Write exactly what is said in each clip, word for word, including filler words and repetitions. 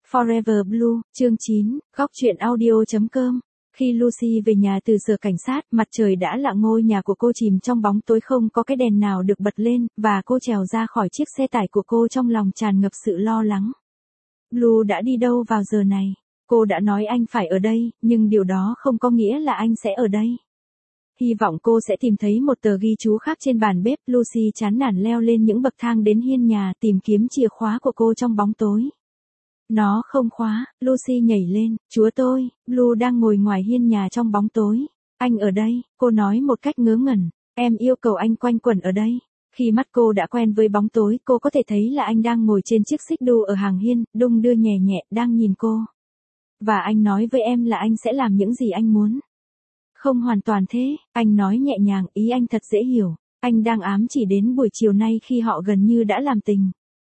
Forever Blue, chương chín, góc truyện audio chấm com. Khi Lucy về nhà từ sở cảnh sát, mặt trời đã lặn, ngôi nhà của cô chìm trong bóng tối, không có cái đèn nào được bật lên, và cô trèo ra khỏi chiếc xe tải của cô trong lòng tràn ngập sự lo lắng. Blue đã đi đâu vào giờ này? Cô đã nói anh phải ở đây, nhưng điều đó không có nghĩa là anh sẽ ở đây. Hy vọng cô sẽ tìm thấy một tờ ghi chú khác trên bàn bếp. Lucy chán nản leo lên những bậc thang đến hiên nhà, tìm kiếm chìa khóa của cô trong bóng tối. Nó không khóa. Lucy nhảy lên. Chúa tôi, Blue đang ngồi ngoài hiên nhà trong bóng tối. Anh ở đây, cô nói một cách ngớ ngẩn. Em yêu cầu anh quanh quẩn ở đây. Khi mắt cô đã quen với bóng tối, cô có thể thấy là anh đang ngồi trên chiếc xích đu ở hàng hiên, đung đưa nhẹ nhẹ, đang nhìn cô. Và anh nói với em là anh sẽ làm những gì anh muốn. Không hoàn toàn thế, anh nói nhẹ nhàng, ý anh thật dễ hiểu. Anh đang ám chỉ đến buổi chiều nay khi họ gần như đã làm tình.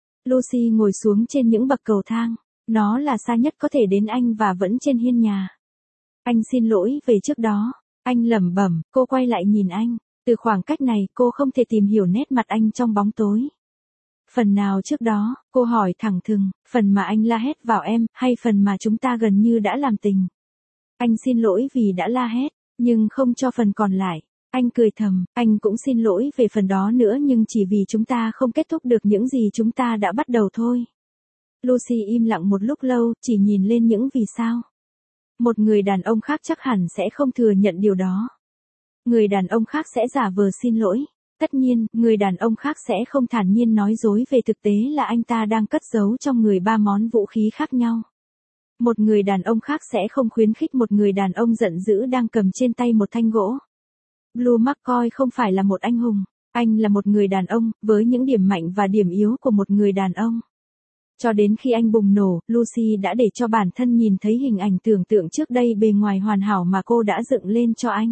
Lucy ngồi xuống trên những bậc cầu thang. Nó là xa nhất có thể đến anh và vẫn trên hiên nhà. Anh xin lỗi về trước đó. Anh lẩm bẩm. Cô quay lại nhìn anh. Từ khoảng cách này, cô không thể tìm hiểu nét mặt anh trong bóng tối. Phần nào trước đó? Cô hỏi thẳng thừng. Phần mà anh la hét vào em, hay phần mà chúng ta gần như đã làm tình? Anh xin lỗi vì đã la hét, nhưng không cho phần còn lại. Anh cười thầm. Anh cũng xin lỗi về phần đó nữa, nhưng chỉ vì chúng ta không kết thúc được những gì chúng ta đã bắt đầu thôi. Lucy im lặng một lúc lâu, chỉ nhìn lên những vì sao. Một người đàn ông khác chắc hẳn sẽ không thừa nhận điều đó. Người đàn ông khác sẽ giả vờ xin lỗi. Tất nhiên, người đàn ông khác sẽ không thản nhiên nói dối về thực tế là anh ta đang cất giấu trong người ba món vũ khí khác nhau. Một người đàn ông khác sẽ không khuyến khích một người đàn ông giận dữ đang cầm trên tay một thanh gỗ. Blue McCoy không phải là một anh hùng. Anh là một người đàn ông, với những điểm mạnh và điểm yếu của một người đàn ông. Cho đến khi anh bùng nổ, Lucy đã để cho bản thân nhìn thấy hình ảnh tưởng tượng trước đây bề ngoài hoàn hảo mà cô đã dựng lên cho anh.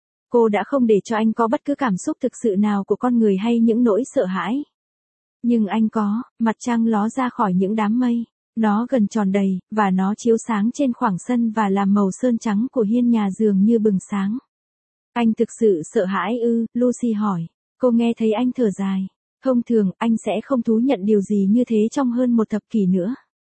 Cô đã không để cho anh có bất cứ cảm xúc thực sự nào của con người hay những nỗi sợ hãi. Nhưng anh có. Mặt trăng ló ra khỏi những đám mây. Nó gần tròn đầy, và nó chiếu sáng trên khoảng sân và làm màu sơn trắng của hiên nhà dường như bừng sáng. Anh thực sự sợ hãi ư? Lucy hỏi. Cô nghe thấy anh thở dài. Thông thường, anh sẽ không thú nhận điều gì như thế trong hơn một thập kỷ nữa.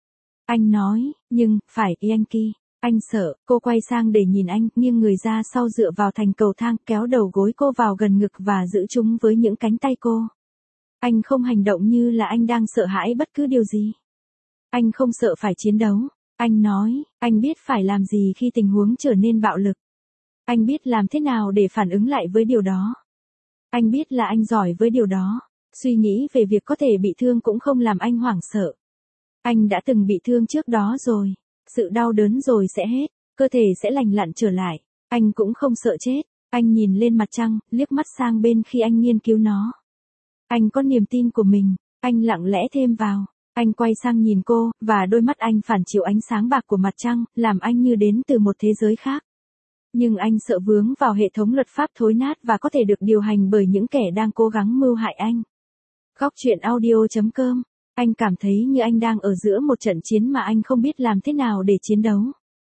Anh nói, nhưng, phải, Yankee. Anh sợ. Cô quay sang để nhìn anh, nghiêng người ra sau dựa vào thành cầu thang, kéo đầu gối cô vào gần ngực và giữ chúng với những cánh tay cô. Anh không hành động như là anh đang sợ hãi bất cứ điều gì. Anh không sợ phải chiến đấu. Anh nói, anh biết phải làm gì khi tình huống trở nên bạo lực. Anh biết làm thế nào để phản ứng lại với điều đó. Anh biết là anh giỏi với điều đó. Suy nghĩ về việc có thể bị thương cũng không làm anh hoảng sợ. Anh đã từng bị thương trước đó rồi. Sự đau đớn rồi sẽ hết. Cơ thể sẽ lành lặn trở lại. Anh cũng không sợ chết. Anh nhìn lên mặt trăng, liếc mắt sang bên khi anh nghiên cứu nó. Anh có niềm tin của mình. Anh lặng lẽ thêm vào. Anh quay sang nhìn cô, và đôi mắt anh phản chiếu ánh sáng bạc của mặt trăng, làm anh như đến từ một thế giới khác. Nhưng anh sợ vướng vào hệ thống luật pháp thối nát và có thể được điều hành bởi những kẻ đang cố gắng mưu hại anh. Góc truyện audio chấm com. Anh cảm thấy như anh đang ở giữa một trận chiến mà anh không biết làm thế nào để chiến đấu.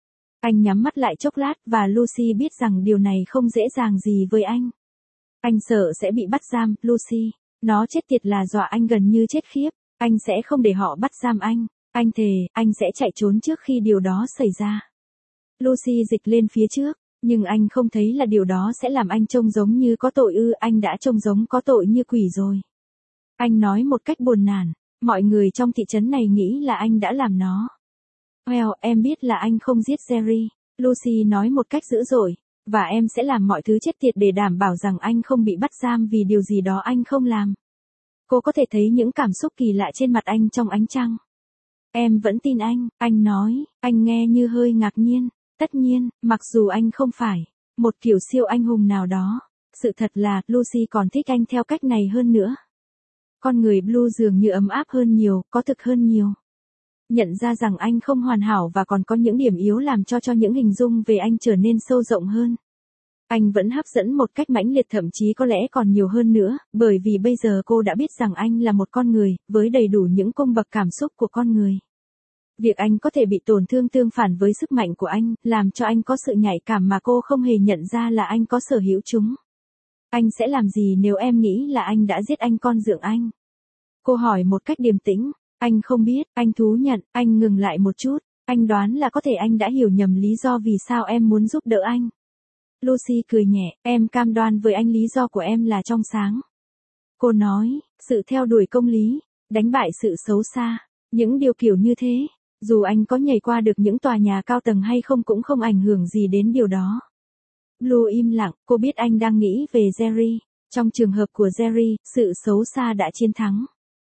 Anh nhắm mắt lại chốc lát và Lucy biết rằng điều này không dễ dàng gì với anh. Anh sợ sẽ bị bắt giam, Lucy. Nó chết tiệt là dọa anh gần như chết khiếp. Anh sẽ không để họ bắt giam anh. Anh thề, anh sẽ chạy trốn trước khi điều đó xảy ra. Lucy dịch lên phía trước. Nhưng anh không thấy là điều đó sẽ làm anh trông giống như có tội ư? Anh đã trông giống có tội như quỷ rồi. Anh nói một cách buồn nản. Mọi người trong thị trấn này nghĩ là anh đã làm nó. Well, em biết là anh không giết Jerry. Lucy nói một cách dữ dội. Và em sẽ làm mọi thứ chết tiệt để đảm bảo rằng anh không bị bắt giam vì điều gì đó anh không làm. Cô có thể thấy những cảm xúc kỳ lạ trên mặt anh trong ánh trăng. Em vẫn tin anh, anh nói. Anh nghe như hơi ngạc nhiên. Tất nhiên, mặc dù anh không phải một kiểu siêu anh hùng nào đó. Sự thật là, Lucy còn thích anh theo cách này hơn nữa. Con người Blue dường như ấm áp hơn nhiều, có thực hơn nhiều. Nhận ra rằng anh không hoàn hảo và còn có những điểm yếu làm cho cho những hình dung về anh trở nên sâu rộng hơn. Anh vẫn hấp dẫn một cách mãnh liệt, thậm chí có lẽ còn nhiều hơn nữa, bởi vì bây giờ cô đã biết rằng anh là một con người, với đầy đủ những cung bậc cảm xúc của con người. Việc anh có thể bị tổn thương tương phản với sức mạnh của anh, làm cho anh có sự nhạy cảm mà cô không hề nhận ra là anh có sở hữu chúng. Anh sẽ làm gì nếu em nghĩ là anh đã giết anh con dượng anh? Cô hỏi một cách điềm tĩnh. Anh không biết, anh thú nhận, anh ngừng lại một chút. Anh đoán là có thể anh đã hiểu nhầm lý do vì sao em muốn giúp đỡ anh. Lucy cười nhẹ, em cam đoan với anh lý do của em là trong sáng. Cô nói, sự theo đuổi công lý, đánh bại sự xấu xa, những điều kiểu như thế, dù anh có nhảy qua được những tòa nhà cao tầng hay không cũng không ảnh hưởng gì đến điều đó. Blue im lặng, cô biết anh đang nghĩ về Jerry. Trong trường hợp của Jerry, sự xấu xa đã chiến thắng.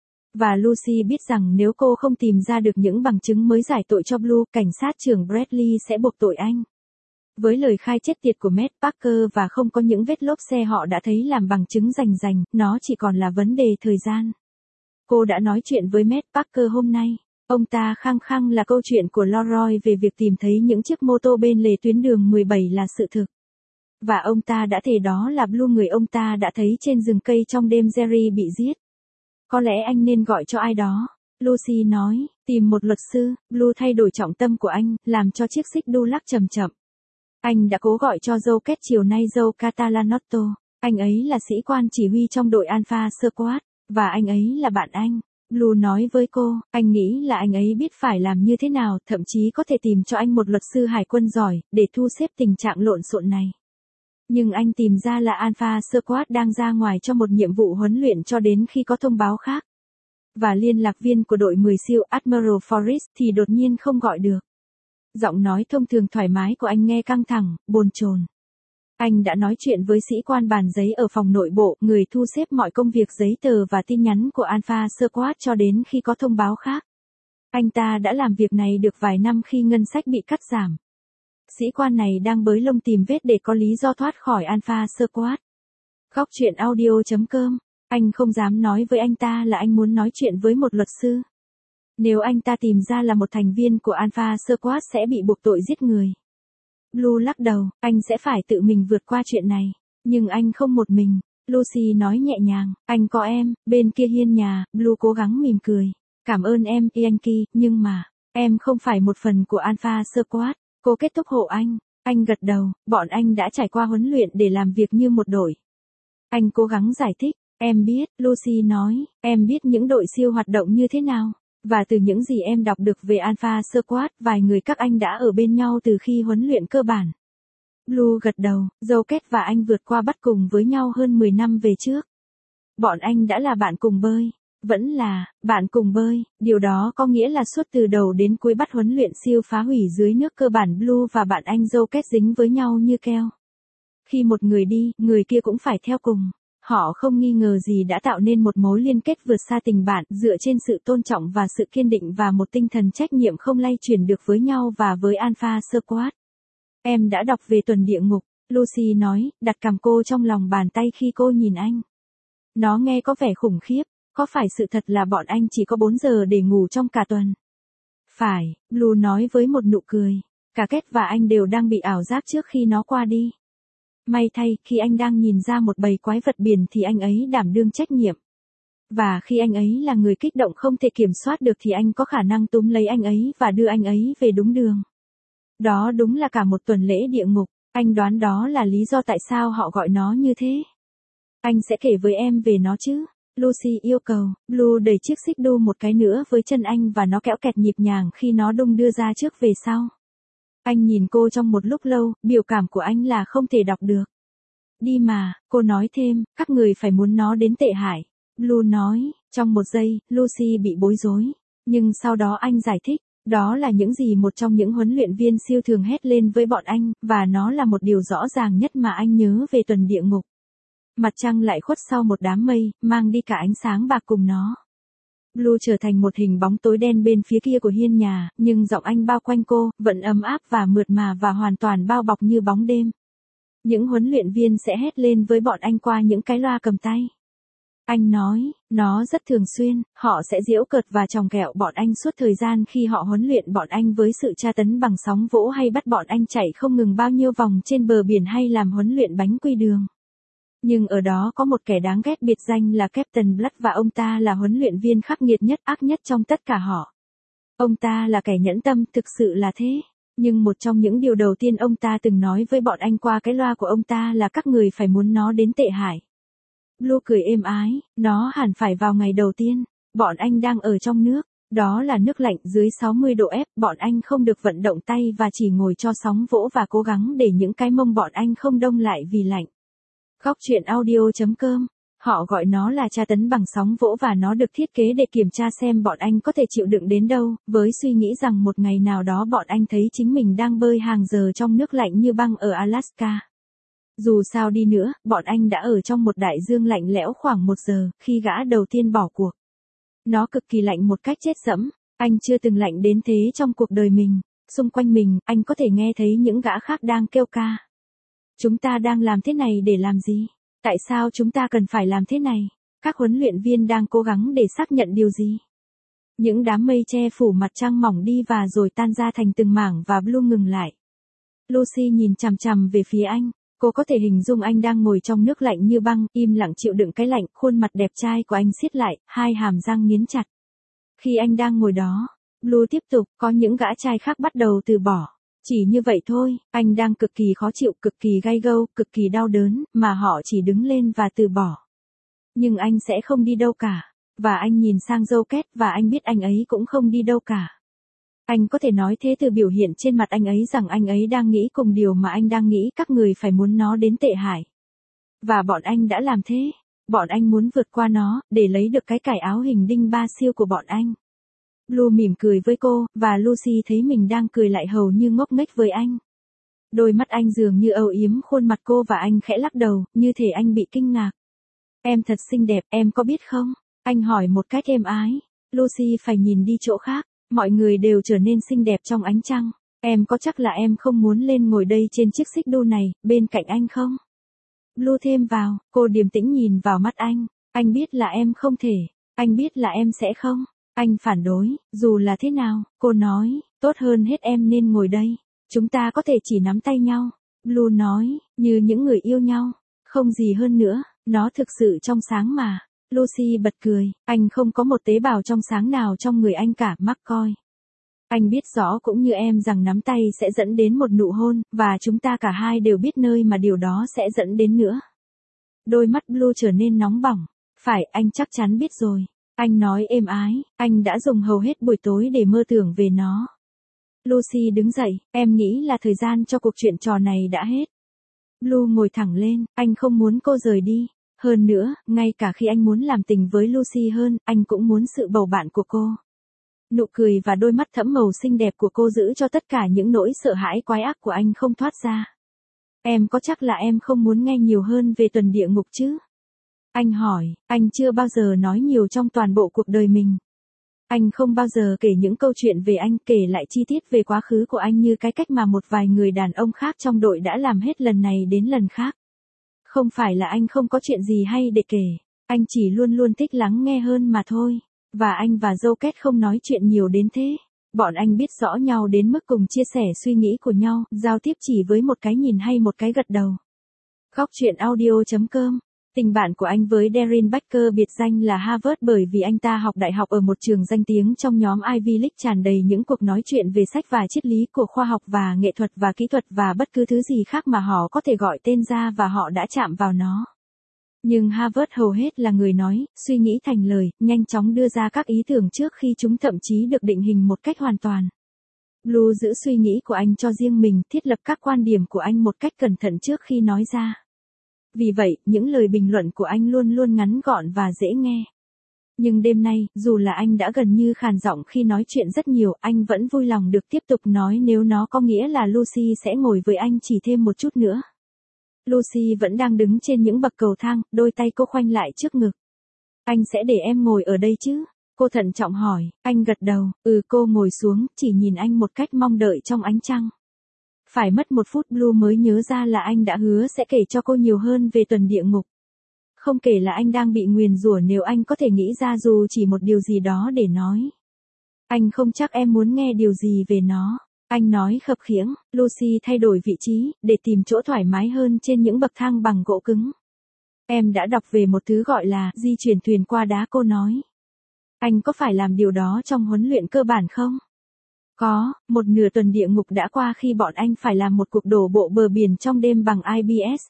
Và Lucy biết rằng nếu cô không tìm ra được những bằng chứng mới giải tội cho Blue, cảnh sát trưởng Bradley sẽ buộc tội anh. Với lời khai chết tiệt của Matt Parker và không có những vết lốp xe họ đã thấy làm bằng chứng rành rành, nó chỉ còn là vấn đề thời gian. Cô đã nói chuyện với Matt Parker hôm nay. Ông ta khăng khăng là câu chuyện của Leroy về việc tìm thấy những chiếc mô tô bên lề tuyến đường mười bảy là sự thực. Và ông ta đã thề đó là Blue người ông ta đã thấy trên rừng cây trong đêm Jerry bị giết. Có lẽ anh nên gọi cho ai đó. Lucy nói, tìm một luật sư. Blue thay đổi trọng tâm của anh, làm cho chiếc xích đu lắc chậm chậm. Anh đã cố gọi cho Joe Kết chiều nay Joe Catalanotto. Anh ấy là sĩ quan chỉ huy trong đội Alpha Squad, và anh ấy là bạn anh. Blue nói với cô, anh nghĩ là anh ấy biết phải làm như thế nào, thậm chí có thể tìm cho anh một luật sư hải quân giỏi, để thu xếp tình trạng lộn xộn này. Nhưng anh tìm ra là Alpha Squad đang ra ngoài cho một nhiệm vụ huấn luyện cho đến khi có thông báo khác. Và liên lạc viên của đội mười siêu Admiral Forrest thì đột nhiên không gọi được. Giọng nói thông thường thoải mái của anh nghe căng thẳng, bồn chồn. Anh đã nói chuyện với sĩ quan bàn giấy ở phòng nội bộ, người thu xếp mọi công việc giấy tờ và tin nhắn của Alpha Squad cho đến khi có thông báo khác. Anh ta đã làm việc này được vài năm khi ngân sách bị cắt giảm. Sĩ quan này đang bới lông tìm vết để có lý do thoát khỏi Alpha Squad. Góc chuyện audio chấm com. Anh không dám nói với anh ta là anh muốn nói chuyện với một luật sư. Nếu anh ta tìm ra là một thành viên của Alpha Squad sẽ bị buộc tội giết người. Blue lắc đầu, anh sẽ phải tự mình vượt qua chuyện này. Nhưng anh không một mình. Lucy nói nhẹ nhàng, anh có em, bên kia hiên nhà. Blue cố gắng mỉm cười. Cảm ơn em, Yankee, nhưng mà, em không phải một phần của Alpha Squad. Cô kết thúc hộ anh. Anh gật đầu, bọn anh đã trải qua huấn luyện để làm việc như một đội. Anh cố gắng giải thích, em biết, Lucy nói, em biết những đội siêu hoạt động như thế nào. Và từ những gì em đọc được về Alpha Squad, vài người các anh đã ở bên nhau từ khi huấn luyện cơ bản. Blue gật đầu, Joe Kết và anh vượt qua bắt cùng với nhau hơn mười năm về trước. Bọn anh đã là bạn cùng bơi. Vẫn là, bạn cùng bơi, điều đó có nghĩa là suốt từ đầu đến cuối bắt huấn luyện siêu phá hủy dưới nước cơ bản Blue và bạn anh Joe Kết dính với nhau như keo. Khi một người đi, người kia cũng phải theo cùng. Họ không nghi ngờ gì đã tạo nên một mối liên kết vượt xa tình bạn, dựa trên sự tôn trọng và sự kiên định và một tinh thần trách nhiệm không lay chuyển được với nhau và với Alpha Squad. Em đã đọc về tuần địa ngục, Lucy nói, đặt cằm cô trong lòng bàn tay khi cô nhìn anh. Nó nghe có vẻ khủng khiếp, có phải sự thật là bọn anh chỉ có bốn giờ để ngủ trong cả tuần? Phải, Blue nói với một nụ cười. Cả Kết và anh đều đang bị ảo giác trước khi nó qua đi. May thay, khi anh đang nhìn ra một bầy quái vật biển thì anh ấy đảm đương trách nhiệm. Và khi anh ấy là người kích động không thể kiểm soát được thì anh có khả năng túm lấy anh ấy và đưa anh ấy về đúng đường. Đó đúng là cả một tuần lễ địa ngục, anh đoán đó là lý do tại sao họ gọi nó như thế. Anh sẽ kể với em về nó chứ? Lucy yêu cầu. Blue đẩy chiếc xích đu một cái nữa với chân anh và nó kéo kẹt nhịp nhàng khi nó đung đưa ra trước về sau. Anh nhìn cô trong một lúc lâu, biểu cảm của anh là không thể đọc được. Đi mà, cô nói thêm, các người phải muốn nó đến tệ hại. Blue nói, trong một giây, Lucy bị bối rối. Nhưng sau đó anh giải thích, đó là những gì một trong những huấn luyện viên siêu thường hét lên với bọn anh, và nó là một điều rõ ràng nhất mà anh nhớ về tuần địa ngục. Mặt trăng lại khuất sau một đám mây, mang đi cả ánh sáng bạc cùng nó. Blue trở thành một hình bóng tối đen bên phía kia của hiên nhà, nhưng giọng anh bao quanh cô, vẫn ấm áp và mượt mà và hoàn toàn bao bọc như bóng đêm. Những huấn luyện viên sẽ hét lên với bọn anh qua những cái loa cầm tay. Anh nói, nó rất thường xuyên, họ sẽ giễu cợt và chòng ghẹo bọn anh suốt thời gian khi họ huấn luyện bọn anh với sự tra tấn bằng sóng vỗ hay bắt bọn anh chạy không ngừng bao nhiêu vòng trên bờ biển hay làm huấn luyện bánh quy đường. Nhưng ở đó có một kẻ đáng ghét biệt danh là Captain Blood và ông ta là huấn luyện viên khắc nghiệt nhất ác nhất trong tất cả họ. Ông ta là kẻ nhẫn tâm, thực sự là thế. Nhưng một trong những điều đầu tiên ông ta từng nói với bọn anh qua cái loa của ông ta là các người phải muốn nó đến tệ hại. Blue cười êm ái, nó hẳn phải vào ngày đầu tiên. Bọn anh đang ở trong nước. Đó là nước lạnh dưới sáu mươi độ F, bọn anh không được vận động tay và chỉ ngồi cho sóng vỗ và cố gắng để những cái mông bọn anh không đông lại vì lạnh. Góc truyện audio.com. Họ gọi nó là tra tấn bằng sóng vỗ và nó được thiết kế để kiểm tra xem bọn anh có thể chịu đựng đến đâu, với suy nghĩ rằng một ngày nào đó bọn anh thấy chính mình đang bơi hàng giờ trong nước lạnh như băng ở Alaska. Dù sao đi nữa, bọn anh đã ở trong một đại dương lạnh lẽo khoảng một giờ, khi gã đầu tiên bỏ cuộc. Nó cực kỳ lạnh một cách chết dẫm, anh chưa từng lạnh đến thế trong cuộc đời mình. Xung quanh mình, anh có thể nghe thấy những gã khác đang kêu ca. Chúng ta đang làm thế này để làm gì? Tại sao chúng ta cần phải làm thế này? Các huấn luyện viên đang cố gắng để xác nhận điều gì? Những đám mây che phủ mặt trăng mỏng đi và rồi tan ra thành từng mảng và Blue ngừng lại. Lucy nhìn chằm chằm về phía anh. Cô có thể hình dung anh đang ngồi trong nước lạnh như băng, im lặng chịu đựng cái lạnh, khuôn mặt đẹp trai của anh siết lại, hai hàm răng nghiến chặt. Khi anh đang ngồi đó, Blue tiếp tục, có những gã trai khác bắt đầu từ bỏ. Chỉ như vậy thôi, anh đang cực kỳ khó chịu, cực kỳ gay gâu, cực kỳ đau đớn, mà họ chỉ đứng lên và từ bỏ. Nhưng anh sẽ không đi đâu cả. Và anh nhìn sang Joe và anh biết anh ấy cũng không đi đâu cả. Anh có thể nói thế từ biểu hiện trên mặt anh ấy rằng anh ấy đang nghĩ cùng điều mà anh đang nghĩ, các người phải muốn nó đến tệ hại. Và bọn anh đã làm thế. Bọn anh muốn vượt qua nó, để lấy được cái cải áo hình đinh ba siêu của bọn anh. Blue mỉm cười với cô, và Lucy thấy mình đang cười lại hầu như ngốc nghếch với anh. Đôi mắt anh dường như âu yếm khuôn mặt cô và anh khẽ lắc đầu, như thể anh bị kinh ngạc. Em thật xinh đẹp, em có biết không? Anh hỏi một cách êm ái. Lucy phải nhìn đi chỗ khác. Mọi người đều trở nên xinh đẹp trong ánh trăng. Em có chắc là em không muốn lên ngồi đây trên chiếc xích đu này, bên cạnh anh không? Blue thêm vào, cô điềm tĩnh nhìn vào mắt anh. Anh biết là em không thể. Anh biết là em sẽ không. Anh phản đối, dù là thế nào, cô nói, tốt hơn hết em nên ngồi đây. Chúng ta có thể chỉ nắm tay nhau. Blue nói, như những người yêu nhau. Không gì hơn nữa, nó thực sự trong sáng mà. Lucy bật cười, anh không có một tế bào trong sáng nào trong người anh cả, McCoy. Anh biết rõ cũng như em rằng nắm tay sẽ dẫn đến một nụ hôn, và chúng ta cả hai đều biết nơi mà điều đó sẽ dẫn đến nữa. Đôi mắt Blue trở nên nóng bỏng. Phải, anh chắc chắn biết rồi. Anh nói êm ái, anh đã dùng hầu hết buổi tối để mơ tưởng về nó. Lucy đứng dậy, em nghĩ là thời gian cho cuộc chuyện trò này đã hết. Blue ngồi thẳng lên, anh không muốn cô rời đi. Hơn nữa, ngay cả khi anh muốn làm tình với Lucy hơn, anh cũng muốn sự bầu bạn của cô. Nụ cười và đôi mắt thẫm màu xinh đẹp của cô giữ cho tất cả những nỗi sợ hãi quái ác của anh không thoát ra. Em có chắc là em không muốn nghe nhiều hơn về tuần địa ngục chứ? Anh hỏi, anh chưa bao giờ nói nhiều trong toàn bộ cuộc đời mình. Anh không bao giờ kể những câu chuyện về anh, kể lại chi tiết về quá khứ của anh như cái cách mà một vài người đàn ông khác trong đội đã làm hết lần này đến lần khác. Không phải là anh không có chuyện gì hay để kể, anh chỉ luôn luôn thích lắng nghe hơn mà thôi. Và anh và Joe không nói chuyện nhiều đến thế. Bọn anh biết rõ nhau đến mức cùng chia sẻ suy nghĩ của nhau, giao tiếp chỉ với một cái nhìn hay một cái gật đầu. Góc truyện audio.com. Tình bạn của anh với Darren Baker biệt danh là Harvard bởi vì anh ta học đại học ở một trường danh tiếng trong nhóm Ivy League tràn đầy những cuộc nói chuyện về sách và triết lý của khoa học và nghệ thuật và kỹ thuật và bất cứ thứ gì khác mà họ có thể gọi tên ra và họ đã chạm vào nó. Nhưng Harvard hầu hết là người nói, suy nghĩ thành lời, nhanh chóng đưa ra các ý tưởng trước khi chúng thậm chí được định hình một cách hoàn toàn. Blue giữ suy nghĩ của anh cho riêng mình, thiết lập các quan điểm của anh một cách cẩn thận trước khi nói ra. Vì vậy, những lời bình luận của anh luôn luôn ngắn gọn và dễ nghe. Nhưng đêm nay, dù là anh đã gần như khàn giọng khi nói chuyện rất nhiều, anh vẫn vui lòng được tiếp tục nói nếu nó có nghĩa là Lucy sẽ ngồi với anh chỉ thêm một chút nữa. Lucy vẫn đang đứng trên những bậc cầu thang, đôi tay cô khoanh lại trước ngực. Anh sẽ để em ngồi ở đây chứ? Cô thận trọng hỏi, anh gật đầu, ừ cô ngồi xuống, chỉ nhìn anh một cách mong đợi trong ánh trăng. Phải mất một phút Blue mới nhớ ra là anh đã hứa sẽ kể cho cô nhiều hơn về tuần địa ngục. Không kể là anh đang bị nguyền rủa nếu anh có thể nghĩ ra dù chỉ một điều gì đó để nói. Anh không chắc em muốn nghe điều gì về nó. Anh nói khập khiễng, Lucy thay đổi vị trí, để tìm chỗ thoải mái hơn trên những bậc thang bằng gỗ cứng. Em đã đọc về một thứ gọi là di chuyển thuyền qua đá, cô nói. Anh có phải làm điều đó trong huấn luyện cơ bản không? Có, một nửa tuần địa ngục đã qua khi bọn anh phải làm một cuộc đổ bộ bờ biển trong đêm bằng I B S.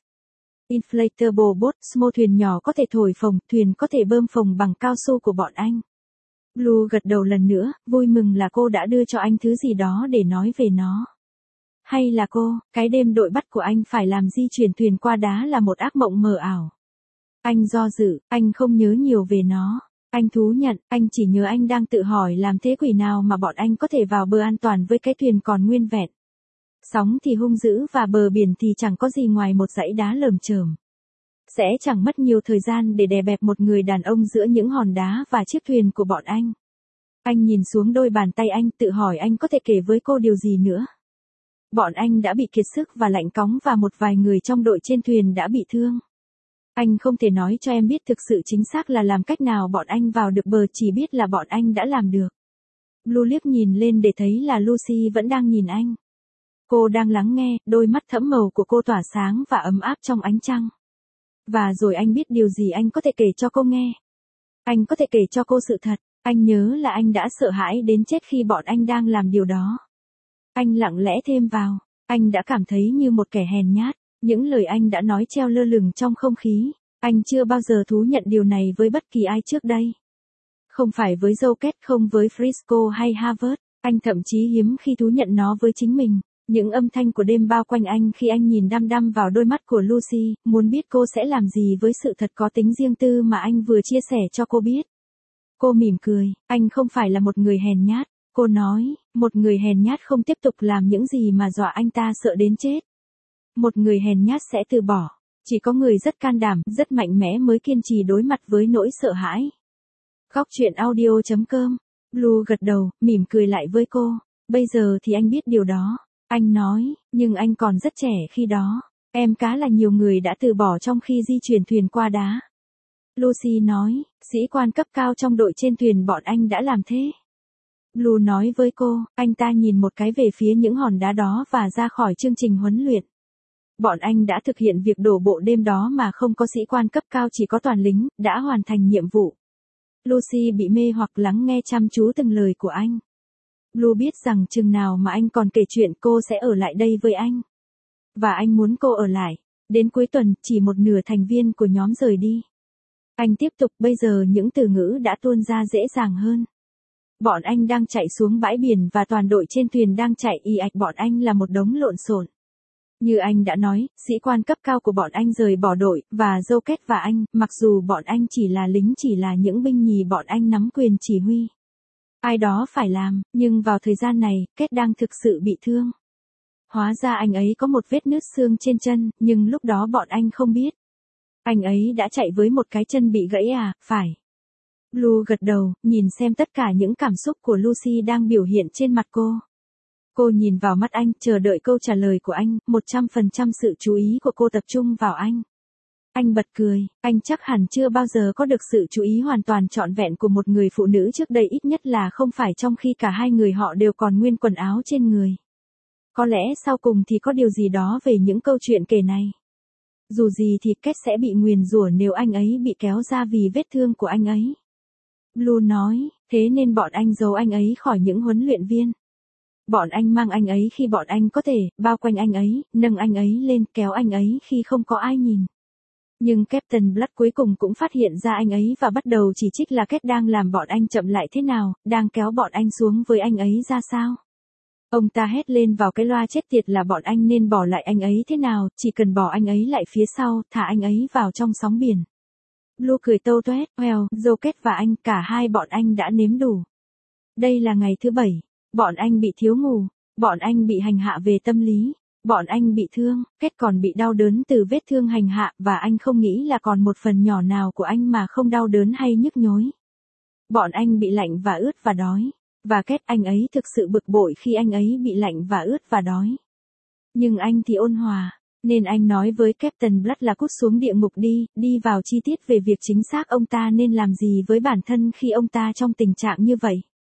Inflatable boat, mô thuyền nhỏ có thể thổi phồng, thuyền có thể bơm phồng bằng cao su của bọn anh. Blue gật đầu lần nữa, vui mừng là cô đã đưa cho anh thứ gì đó để nói về nó. Hay là cô, cái đêm đội bắt của anh phải làm di chuyển thuyền qua đá là một ác mộng mờ ảo. Anh do dự, anh không nhớ nhiều về nó. Anh thú nhận, anh chỉ nhớ anh đang tự hỏi làm thế quỷ nào mà bọn anh có thể vào bờ an toàn với cái thuyền còn nguyên vẹn. Sóng thì hung dữ và bờ biển thì chẳng có gì ngoài một dãy đá lởm chởm. Sẽ chẳng mất nhiều thời gian để đè bẹp một người đàn ông giữa những hòn đá và chiếc thuyền của bọn anh. Anh nhìn xuống đôi bàn tay anh tự hỏi anh có thể kể với cô điều gì nữa. Bọn anh đã bị kiệt sức và lạnh cóng và một vài người trong đội trên thuyền đã bị thương. Anh không thể nói cho em biết thực sự chính xác là làm cách nào bọn anh vào được bờ, chỉ biết là bọn anh đã làm được. Blue liếc nhìn lên để thấy là Lucy vẫn đang nhìn anh. Cô đang lắng nghe, đôi mắt thẫm màu của cô tỏa sáng và ấm áp trong ánh trăng. Và rồi anh biết điều gì anh có thể kể cho cô nghe. Anh có thể kể cho cô sự thật. Anh nhớ là anh đã sợ hãi đến chết khi bọn anh đang làm điều đó. Anh lặng lẽ thêm vào, anh đã cảm thấy như một kẻ hèn nhát. Những lời anh đã nói treo lơ lửng trong không khí. Anh chưa bao giờ thú nhận điều này với bất kỳ ai trước đây. Không phải với Joe, không với Frisco hay Harvard. Anh thậm chí hiếm khi thú nhận nó với chính mình. Những âm thanh của đêm bao quanh anh khi anh nhìn đăm đăm vào đôi mắt của Lucy, muốn biết cô sẽ làm gì với sự thật có tính riêng tư mà anh vừa chia sẻ cho cô biết. Cô mỉm cười, anh không phải là một người hèn nhát. Cô nói, một người hèn nhát không tiếp tục làm những gì mà dọa anh ta sợ đến chết. Một người hèn nhát sẽ từ bỏ. Chỉ có người rất can đảm, rất mạnh mẽ mới kiên trì đối mặt với nỗi sợ hãi. Góc truyện audio chấm com. Blue gật đầu, mỉm cười lại với cô. Bây giờ thì anh biết điều đó. Anh nói, nhưng anh còn rất trẻ khi đó. Em cá là nhiều người đã từ bỏ trong khi di chuyển thuyền qua đá. Lucy nói, sĩ quan cấp cao trong đội trên thuyền bọn anh đã làm thế. Blue nói với cô, anh ta nhìn một cái về phía những hòn đá đó và ra khỏi chương trình huấn luyện. Bọn anh đã thực hiện việc đổ bộ đêm đó mà không có sĩ quan cấp cao, chỉ có toàn lính, đã hoàn thành nhiệm vụ. Lucy bị mê hoặc lắng nghe chăm chú từng lời của anh. Blue biết rằng chừng nào mà anh còn kể chuyện cô sẽ ở lại đây với anh. Và anh muốn cô ở lại. Đến cuối tuần, chỉ một nửa thành viên của nhóm rời đi. Anh tiếp tục, bây giờ những từ ngữ đã tuôn ra dễ dàng hơn. Bọn anh đang chạy xuống bãi biển và toàn đội trên thuyền đang chạy ì ạch, bọn anh là một đống lộn xộn. Như anh đã nói, sĩ quan cấp cao của bọn anh rời bỏ đội, và Joe và anh, mặc dù bọn anh chỉ là lính, chỉ là những binh nhì, bọn anh nắm quyền chỉ huy. Ai đó phải làm, nhưng vào thời gian này, Kết đang thực sự bị thương. Hóa ra anh ấy có một vết nứt xương trên chân, nhưng lúc đó bọn anh không biết. Anh ấy đã chạy với một cái chân bị gãy à, phải. Blue gật đầu, nhìn xem tất cả những cảm xúc của Lucy đang biểu hiện trên mặt cô. Cô nhìn vào mắt anh, chờ đợi câu trả lời của anh, một trăm phần trăm sự chú ý của cô tập trung vào anh. Anh bật cười, anh chắc hẳn chưa bao giờ có được sự chú ý hoàn toàn trọn vẹn của một người phụ nữ trước đây, ít nhất là không phải trong khi cả hai người họ đều còn nguyên quần áo trên người. Có lẽ sau cùng thì có điều gì đó về những câu chuyện kể này. Dù gì thì Kết sẽ bị nguyền rủa nếu anh ấy bị kéo ra vì vết thương của anh ấy. Blue nói, thế nên bọn anh giấu anh ấy khỏi những huấn luyện viên. Bọn anh mang anh ấy khi bọn anh có thể, bao quanh anh ấy, nâng anh ấy lên, kéo anh ấy khi không có ai nhìn. Nhưng Captain Blood cuối cùng cũng phát hiện ra anh ấy và bắt đầu chỉ trích là Kết đang làm bọn anh chậm lại thế nào, đang kéo bọn anh xuống với anh ấy ra sao. Ông ta hét lên vào cái loa chết tiệt là bọn anh nên bỏ lại anh ấy thế nào, chỉ cần bỏ anh ấy lại phía sau, thả anh ấy vào trong sóng biển. Blue cười tâu toét, well, Joe và anh, cả hai bọn anh đã nếm đủ. Đây là ngày thứ bảy, bọn anh bị thiếu ngủ, bọn anh bị hành hạ về tâm lý, bọn anh bị thương, Kết còn bị đau đớn từ vết thương hành hạ, và anh không nghĩ là còn một phần nhỏ nào của anh mà không đau đớn hay nhức nhối. Bọn anh bị lạnh và ướt và đói. Và Kết, anh ấy thực sự bực bội khi anh ấy bị lạnh và ướt và đói. Nhưng anh thì ôn hòa, nên anh nói với Captain Blood là cút xuống địa ngục đi, đi vào chi tiết về việc chính xác ông ta nên làm gì với bản thân khi ông ta trong tình trạng như vậy.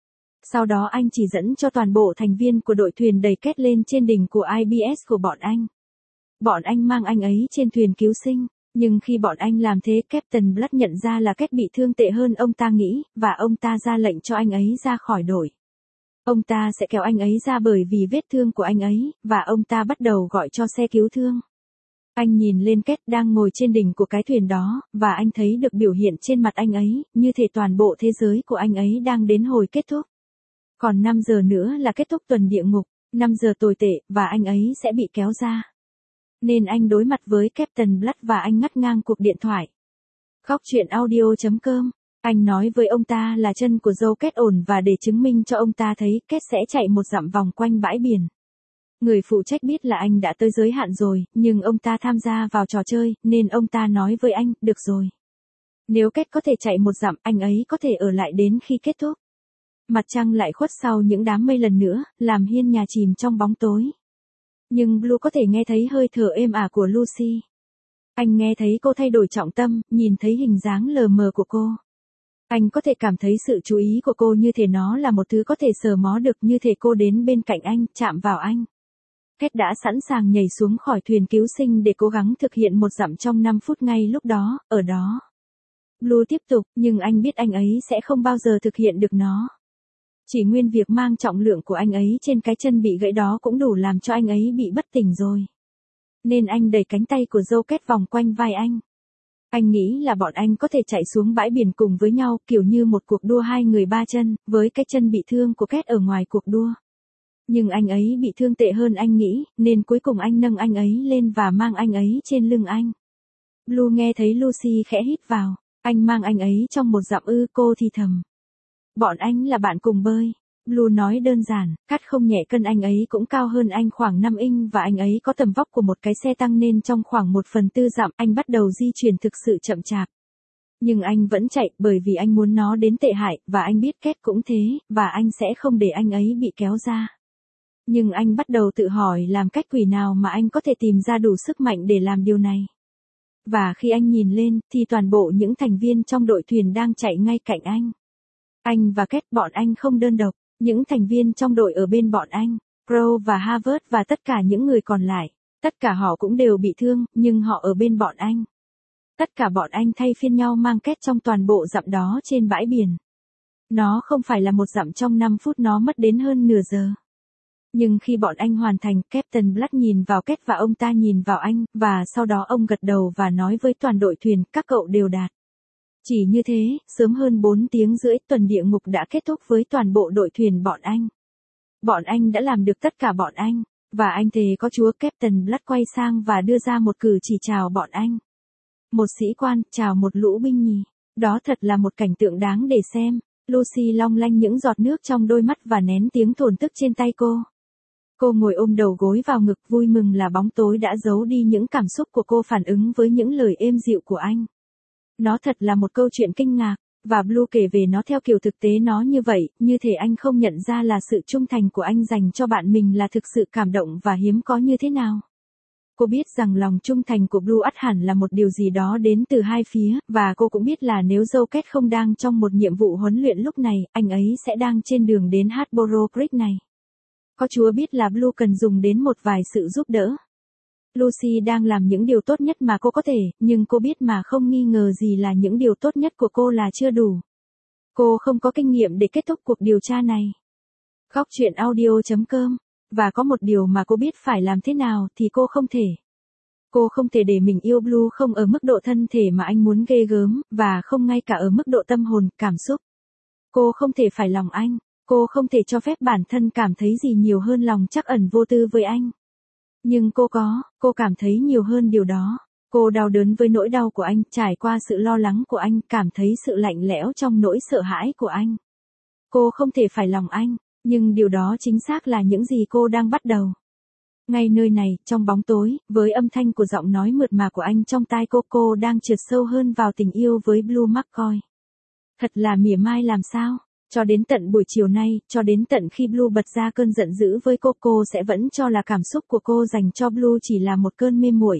Sau đó anh chỉ dẫn cho toàn bộ thành viên của đội thuyền đẩy Kết lên trên đỉnh của i bê ét của bọn anh. Bọn anh mang anh ấy trên thuyền cứu sinh. Nhưng khi bọn anh làm thế, Captain Blood nhận ra là Kết bị thương tệ hơn ông ta nghĩ, và ông ta ra lệnh cho anh ấy ra khỏi đội. Ông ta sẽ kéo anh ấy ra bởi vì vết thương của anh ấy, và ông ta bắt đầu gọi cho xe cứu thương. Anh nhìn lên Kết đang ngồi trên đỉnh của cái thuyền đó, và anh thấy được biểu hiện trên mặt anh ấy, như thể toàn bộ thế giới của anh ấy đang đến hồi kết thúc. Còn năm giờ nữa là kết thúc tuần địa ngục, năm giờ tồi tệ, và anh ấy sẽ bị kéo ra. Nên anh đối mặt với Captain Blood và anh ngắt ngang cuộc điện thoại. Góc truyện audio chấm com. Anh nói với ông ta là chân của dâu Kết ổn và để chứng minh cho ông ta thấy Kết sẽ chạy một dặm vòng quanh bãi biển. Người phụ trách biết là anh đã tới giới hạn rồi, nhưng ông ta tham gia vào trò chơi, nên ông ta nói với anh, được rồi. Nếu Kết có thể chạy một dặm, anh ấy có thể ở lại đến khi kết thúc. Mặt trăng lại khuất sau những đám mây lần nữa, làm hiên nhà chìm trong bóng tối. Nhưng Blue có thể nghe thấy hơi thở êm ả của Lucy. Anh nghe thấy cô thay đổi trọng tâm, nhìn thấy hình dáng lờ mờ của cô. Anh có thể cảm thấy sự chú ý của cô như thể nó là một thứ có thể sờ mó được, như thể cô đến bên cạnh anh, chạm vào anh. Kết đã sẵn sàng nhảy xuống khỏi thuyền cứu sinh để cố gắng thực hiện một dặm trong năm phút ngay lúc đó, ở đó. Blue tiếp tục, nhưng anh biết anh ấy sẽ không bao giờ thực hiện được nó. Chỉ nguyên việc mang trọng lượng của anh ấy trên cái chân bị gãy đó cũng đủ làm cho anh ấy bị bất tỉnh rồi. Nên anh đẩy cánh tay của dâu Kết vòng quanh vai anh. Anh nghĩ là bọn anh có thể chạy xuống bãi biển cùng với nhau, kiểu như một cuộc đua hai người ba chân, với cái chân bị thương của Kết ở ngoài cuộc đua. Nhưng anh ấy bị thương tệ hơn anh nghĩ, nên cuối cùng anh nâng anh ấy lên và mang anh ấy trên lưng anh. Blue nghe thấy Lucy khẽ hít vào. Anh mang anh ấy trong một dặm ư, cô thì thầm. Bọn anh là bạn cùng bơi. Blue nói đơn giản, Cắt không nhẹ cân, anh ấy cũng cao hơn anh khoảng năm inch và anh ấy có tầm vóc của một cái xe tăng, nên trong khoảng một phần tư dặm anh bắt đầu di chuyển thực sự chậm chạp. Nhưng anh vẫn chạy bởi vì anh muốn nó đến tệ hại, và anh biết Kết cũng thế, và anh sẽ không để anh ấy bị kéo ra. Nhưng anh bắt đầu tự hỏi làm cách quỷ nào mà anh có thể tìm ra đủ sức mạnh để làm điều này. Và khi anh nhìn lên, thì toàn bộ những thành viên trong đội thuyền đang chạy ngay cạnh anh. Anh và Kết, bọn anh không đơn độc, những thành viên trong đội ở bên bọn anh, Crow và Harvard và tất cả những người còn lại, tất cả họ cũng đều bị thương, nhưng họ ở bên bọn anh. Tất cả bọn anh thay phiên nhau mang Kết trong toàn bộ dặm đó trên bãi biển. Nó không phải là một dặm trong năm phút, nó mất đến hơn nửa giờ. Nhưng khi bọn anh hoàn thành, Captain Blood nhìn vào Kết và ông ta nhìn vào anh, và sau đó ông gật đầu và nói với toàn đội thuyền, các cậu đều đạt. Chỉ như thế, sớm hơn bốn tiếng rưỡi, tuần địa ngục đã kết thúc với toàn bộ đội thuyền bọn anh. Bọn anh đã làm được tất cả bọn anh, và anh thề có Chúa. Captain Blood quay sang và đưa ra một cử chỉ chào bọn anh. Một sĩ quan, chào một lũ binh nhì. Đó thật là một cảnh tượng đáng để xem. Lucy long lanh những giọt nước trong đôi mắt và nén tiếng thổn thức trên tay cô. Cô ngồi ôm đầu gối vào ngực, vui mừng là bóng tối đã giấu đi những cảm xúc của cô phản ứng với những lời êm dịu của anh. Nó thật là một câu chuyện kinh ngạc, và Blue kể về nó theo kiểu thực tế nó như vậy, như thể anh không nhận ra là sự trung thành của anh dành cho bạn mình là thực sự cảm động và hiếm có như thế nào. Cô biết rằng lòng trung thành của Blue ắt hẳn là một điều gì đó đến từ hai phía, và cô cũng biết là nếu dâu Kết không đang trong một nhiệm vụ huấn luyện lúc này, anh ấy sẽ đang trên đường đến Harborough Creek này. Có Chúa biết là Blue cần dùng đến một vài sự giúp đỡ. Lucy đang làm những điều tốt nhất mà cô có thể, nhưng cô biết mà không nghi ngờ gì là những điều tốt nhất của cô là chưa đủ. Cô không có kinh nghiệm để kết thúc cuộc điều tra này. Góc truyện audio chấm com. Và có một điều mà cô biết phải làm thế nào thì cô không thể. Cô không thể để mình yêu Blue không ở mức độ thân thể mà anh muốn ghê gớm, và không ngay cả ở mức độ tâm hồn, cảm xúc. Cô không thể phải lòng anh. Cô không thể cho phép bản thân cảm thấy gì nhiều hơn lòng trắc ẩn vô tư với anh. Nhưng cô có, cô cảm thấy nhiều hơn điều đó. Cô đau đớn với nỗi đau của anh, trải qua sự lo lắng của anh, cảm thấy sự lạnh lẽo trong nỗi sợ hãi của anh. Cô không thể phải lòng anh, nhưng điều đó chính xác là những gì cô đang bắt đầu. Ngay nơi này, trong bóng tối, với âm thanh của giọng nói mượt mà của anh trong tai cô, cô đang trượt sâu hơn vào tình yêu với Blue McCoy. Thật là mỉa mai làm sao? Cho đến tận buổi chiều nay, cho đến tận khi Blue bật ra cơn giận dữ với cô, cô sẽ vẫn cho là cảm xúc của cô dành cho Blue chỉ là một cơn mê muội.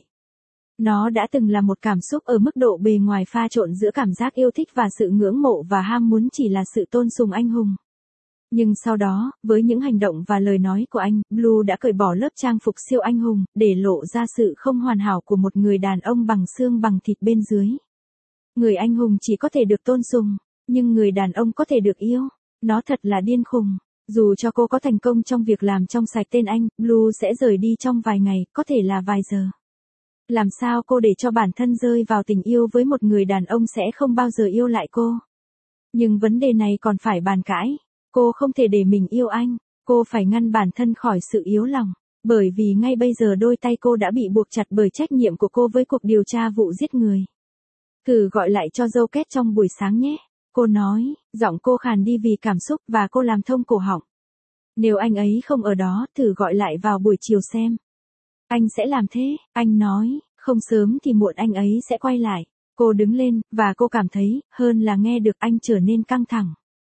Nó đã từng là một cảm xúc ở mức độ bề ngoài pha trộn giữa cảm giác yêu thích và sự ngưỡng mộ và ham muốn chỉ là sự tôn sùng anh hùng. Nhưng sau đó, với những hành động và lời nói của anh, Blue đã cởi bỏ lớp trang phục siêu anh hùng, để lộ ra sự không hoàn hảo của một người đàn ông bằng xương bằng thịt bên dưới. Người anh hùng chỉ có thể được tôn sùng, nhưng người đàn ông có thể được yêu. Nó thật là điên khùng. Dù cho cô có thành công trong việc làm trong sạch tên anh, Blue sẽ rời đi trong vài ngày, có thể là vài giờ. Làm sao cô để cho bản thân rơi vào tình yêu với một người đàn ông sẽ không bao giờ yêu lại cô? Nhưng vấn đề này còn phải bàn cãi. Cô không thể để mình yêu anh. Cô phải ngăn bản thân khỏi sự yếu lòng. Bởi vì ngay bây giờ đôi tay cô đã bị buộc chặt bởi trách nhiệm của cô với cuộc điều tra vụ giết người. Thử gọi lại cho dâu Kết trong buổi sáng nhé. Cô nói, giọng cô khàn đi vì cảm xúc và cô làm thông cổ họng. Nếu anh ấy không ở đó, thử gọi lại vào buổi chiều xem. Anh sẽ làm thế, anh nói, không sớm thì muộn anh ấy sẽ quay lại. Cô đứng lên, và cô cảm thấy, hơn là nghe được anh trở nên căng thẳng.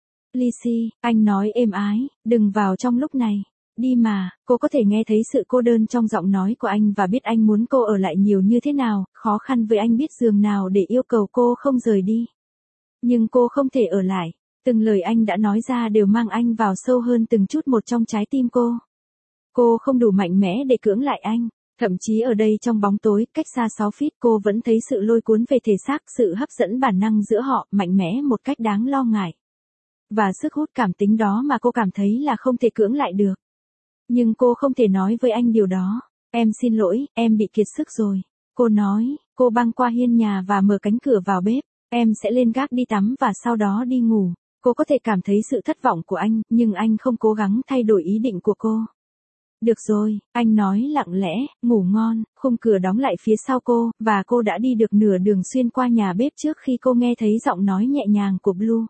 Lizzie, anh nói êm ái, đừng vào trong lúc này. Đi mà, cô có thể nghe thấy sự cô đơn trong giọng nói của anh và biết anh muốn cô ở lại nhiều như thế nào, khó khăn với anh biết giường nào để yêu cầu cô không rời đi. Nhưng cô không thể ở lại, từng lời anh đã nói ra đều mang anh vào sâu hơn từng chút một trong trái tim cô. Cô không đủ mạnh mẽ để cưỡng lại anh, thậm chí ở đây trong bóng tối, cách xa sáu feet cô vẫn thấy sự lôi cuốn về thể xác, sự hấp dẫn bản năng giữa họ, mạnh mẽ một cách đáng lo ngại. Và sức hút cảm tính đó mà cô cảm thấy là không thể cưỡng lại được. Nhưng cô không thể nói với anh điều đó. Em xin lỗi, em bị kiệt sức rồi. Cô nói, cô băng qua hiên nhà và mở cánh cửa vào bếp. Em sẽ lên gác đi tắm và sau đó đi ngủ. Cô có thể cảm thấy sự thất vọng của anh, nhưng anh không cố gắng thay đổi ý định của cô. Được rồi, anh nói lặng lẽ, ngủ ngon, khung cửa đóng lại phía sau cô, và cô đã đi được nửa đường xuyên qua nhà bếp trước khi cô nghe thấy giọng nói nhẹ nhàng của Blue.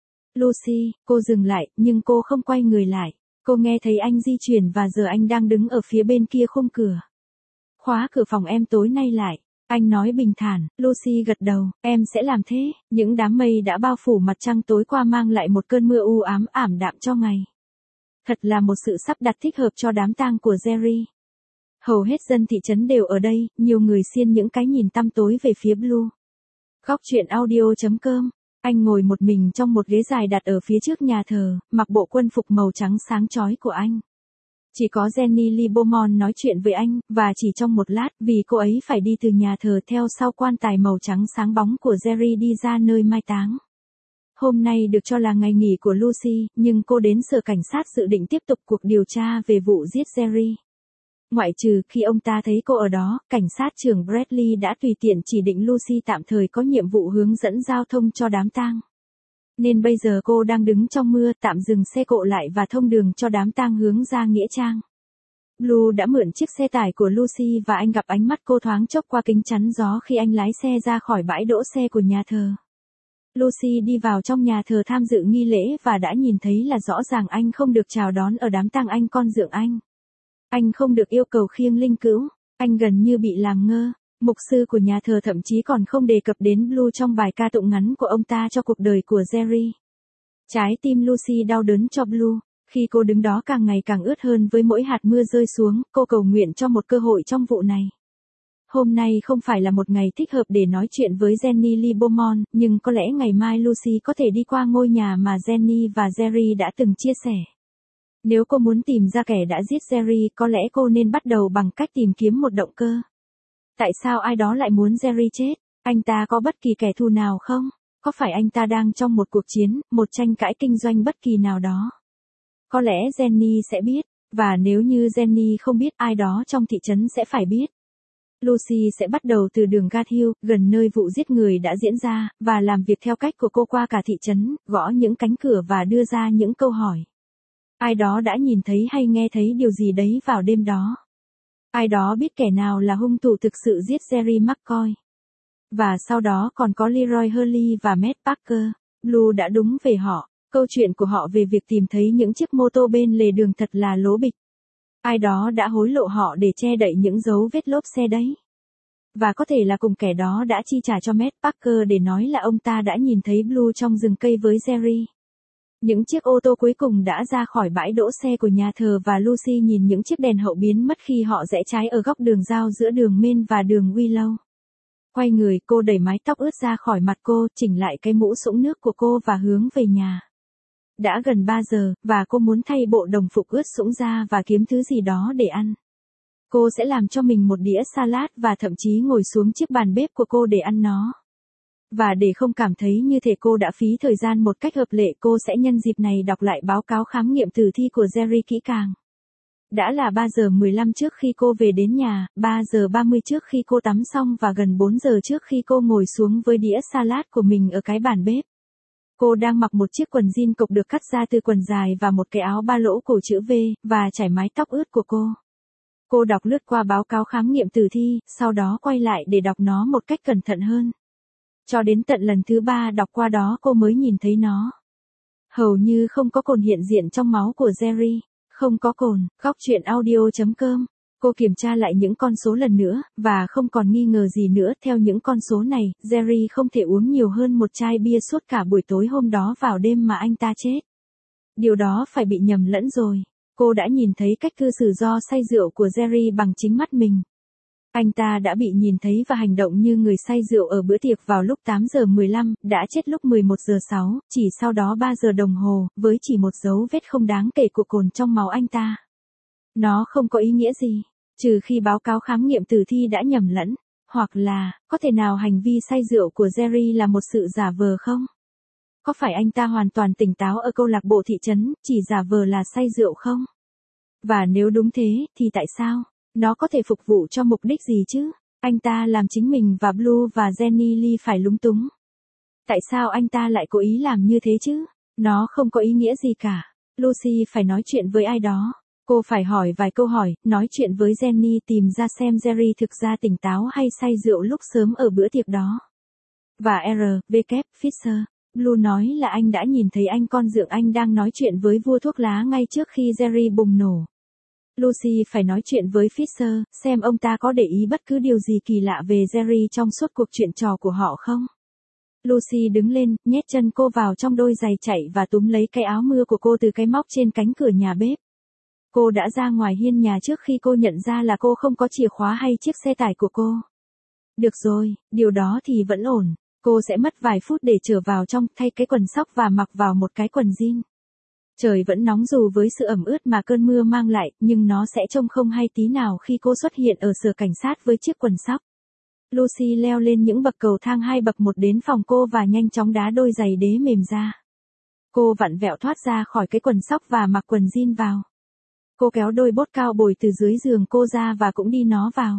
Lucy, cô dừng lại, nhưng cô không quay người lại. Cô nghe thấy anh di chuyển và giờ anh đang đứng ở phía bên kia khung cửa. Khóa cửa phòng em tối nay lại. Anh nói bình thản. Lucy gật đầu, em sẽ làm thế. Những đám mây đã bao phủ mặt trăng tối qua mang lại một cơn mưa u ám ảm đạm cho ngày. Thật là một sự sắp đặt thích hợp cho đám tang của Jerry. Hầu hết dân thị trấn đều ở đây, nhiều người xiên những cái nhìn tăm tối về phía Blue. Góc truyện audio chấm com. Anh ngồi một mình trong một ghế dài đặt ở phía trước nhà thờ, mặc bộ quân phục màu trắng sáng chói của anh. Chỉ có Jenny Lee Beaumont nói chuyện với anh, và chỉ trong một lát, vì cô ấy phải đi từ nhà thờ theo sau quan tài màu trắng sáng bóng của Jerry đi ra nơi mai táng. Hôm nay được cho là ngày nghỉ của Lucy, nhưng cô đến sở cảnh sát dự định tiếp tục cuộc điều tra về vụ giết Jerry. Ngoại trừ khi ông ta thấy cô ở đó, cảnh sát trưởng Bradley đã tùy tiện chỉ định Lucy tạm thời có nhiệm vụ hướng dẫn giao thông cho đám tang. Nên bây giờ cô đang đứng trong mưa, tạm dừng xe cộ lại và thông đường cho đám tang hướng ra nghĩa trang. Blue đã mượn chiếc xe tải của Lucy và anh gặp ánh mắt cô thoáng chốc qua kính chắn gió khi anh lái xe ra khỏi bãi đỗ xe của nhà thờ. Lucy đi vào trong nhà thờ tham dự nghi lễ và đã nhìn thấy là rõ ràng anh không được chào đón ở đám tang anh con dượng anh. Anh không được yêu cầu khiêng linh cữu, anh gần như bị làm ngơ. Mục sư của nhà thờ thậm chí còn không đề cập đến Blue trong bài ca tụng ngắn của ông ta cho cuộc đời của Jerry. Trái tim Lucy đau đớn cho Blue. Khi cô đứng đó càng ngày càng ướt hơn với mỗi hạt mưa rơi xuống, cô cầu nguyện cho một cơ hội trong vụ này. Hôm nay không phải là một ngày thích hợp để nói chuyện với Jenny Lee Beaumont, nhưng có lẽ ngày mai Lucy có thể đi qua ngôi nhà mà Jenny và Jerry đã từng chia sẻ. Nếu cô muốn tìm ra kẻ đã giết Jerry, có lẽ cô nên bắt đầu bằng cách tìm kiếm một động cơ. Tại sao ai đó lại muốn Jerry chết? Anh ta có bất kỳ kẻ thù nào không? Có phải anh ta đang trong một cuộc chiến, một tranh cãi kinh doanh bất kỳ nào đó? Có lẽ Jenny sẽ biết, và nếu như Jenny không biết, ai đó trong thị trấn sẽ phải biết. Lucy sẽ bắt đầu từ đường Gat Hill, gần nơi vụ giết người đã diễn ra, và làm việc theo cách của cô qua cả thị trấn, gõ những cánh cửa và đưa ra những câu hỏi. Ai đó đã nhìn thấy hay nghe thấy điều gì đấy vào đêm đó? Ai đó biết kẻ nào là hung thủ thực sự giết Jerry McCoy? Và sau đó còn có Leroy Hurley và Matt Parker. Blue đã đúng về họ. Câu chuyện của họ về việc tìm thấy những chiếc mô tô bên lề đường thật là lố bịch. Ai đó đã hối lộ họ để che đậy những dấu vết lốp xe đấy. Và có thể là cùng kẻ đó đã chi trả cho Matt Parker để nói là ông ta đã nhìn thấy Blue trong rừng cây với Jerry. Những chiếc ô tô cuối cùng đã ra khỏi bãi đỗ xe của nhà thờ và Lucy nhìn những chiếc đèn hậu biến mất khi họ rẽ trái ở góc đường giao giữa đường Main và đường Willow. Quay người, cô đẩy mái tóc ướt ra khỏi mặt cô, chỉnh lại cái mũ sũng nước của cô và hướng về nhà. Đã gần ba giờ, và cô muốn thay bộ đồng phục ướt sũng ra và kiếm thứ gì đó để ăn. Cô sẽ làm cho mình một đĩa salad và thậm chí ngồi xuống chiếc bàn bếp của cô để ăn nó. Và để không cảm thấy như thể cô đã phí thời gian một cách hợp lệ, cô sẽ nhân dịp này đọc lại báo cáo khám nghiệm tử thi của Jerry kỹ càng. Đã là ba giờ mười lăm trước khi cô về đến nhà, ba giờ ba mươi trước khi cô tắm xong và gần bốn giờ trước khi cô ngồi xuống với đĩa salad của mình ở cái bàn bếp. Cô đang mặc một chiếc quần jean cộc được cắt ra từ quần dài và một cái áo ba lỗ cổ chữ V, và chải mái tóc ướt của cô. Cô đọc lướt qua báo cáo khám nghiệm tử thi, sau đó quay lại để đọc nó một cách cẩn thận hơn. Cho đến tận lần thứ ba đọc qua đó cô mới nhìn thấy nó. Hầu như không có cồn hiện diện trong máu của Jerry. Không có cồn. Góc truyện audio chấm com. Cô kiểm tra lại những con số lần nữa, và không còn nghi ngờ gì nữa. Theo những con số này, Jerry không thể uống nhiều hơn một chai bia suốt cả buổi tối hôm đó vào đêm mà anh ta chết. Điều đó phải bị nhầm lẫn rồi. Cô đã nhìn thấy cách cư xử do say rượu của Jerry bằng chính mắt mình. Anh ta đã bị nhìn thấy và hành động như người say rượu ở bữa tiệc vào lúc tám giờ mười lăm, đã chết lúc mười một giờ sáu, chỉ sau đó ba giờ đồng hồ, với chỉ một dấu vết không đáng kể của cồn trong máu anh ta. Nó không có ý nghĩa gì, trừ khi báo cáo khám nghiệm tử thi đã nhầm lẫn, hoặc là, có thể nào hành vi say rượu của Jerry là một sự giả vờ không? Có phải anh ta hoàn toàn tỉnh táo ở câu lạc bộ thị trấn, chỉ giả vờ là say rượu không? Và nếu đúng thế, thì tại sao? Nó có thể phục vụ cho mục đích gì chứ? Anh ta làm chính mình và Blue và Jenny Lee phải lúng túng. Tại sao anh ta lại cố ý làm như thế chứ? Nó không có ý nghĩa gì cả. Lucy phải nói chuyện với ai đó. Cô phải hỏi vài câu hỏi, nói chuyện với Jenny tìm ra xem Jerry thực ra tỉnh táo hay say rượu lúc sớm ở bữa tiệc đó. Và R. W. Fisher. Blue nói là anh đã nhìn thấy anh con dượng anh đang nói chuyện với vua thuốc lá ngay trước khi Jerry bùng nổ. Lucy phải nói chuyện với Fisher, xem ông ta có để ý bất cứ điều gì kỳ lạ về Jerry trong suốt cuộc chuyện trò của họ không. Lucy đứng lên, nhét chân cô vào trong đôi giày chạy và túm lấy cái áo mưa của cô từ cái móc trên cánh cửa nhà bếp. Cô đã ra ngoài hiên nhà trước khi cô nhận ra là cô không có chìa khóa hay chiếc xe tải của cô. Được rồi, điều đó thì vẫn ổn. Cô sẽ mất vài phút để trở vào trong, thay cái quần sóc và mặc vào một cái quần jean. Trời vẫn nóng dù với sự ẩm ướt mà cơn mưa mang lại, nhưng nó sẽ trông không hay tí nào khi cô xuất hiện ở sở cảnh sát với chiếc quần sóc. Lucy leo lên những bậc cầu thang hai bậc một đến phòng cô và nhanh chóng đá đôi giày đế mềm ra. Cô vặn vẹo thoát ra khỏi cái quần sóc và mặc quần jean vào. Cô kéo đôi bốt cao bồi từ dưới giường cô ra và cũng đi nó vào.